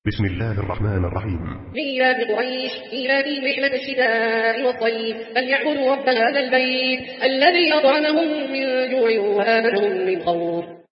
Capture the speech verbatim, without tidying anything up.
بسم الله الرحمن الرحيم. لإيلاف قريش إيلافهم رحلة الشتاء والصيف فليعبدوا رب هذا البيت الذي أطعمهم من جوع وآمنهم من خوف.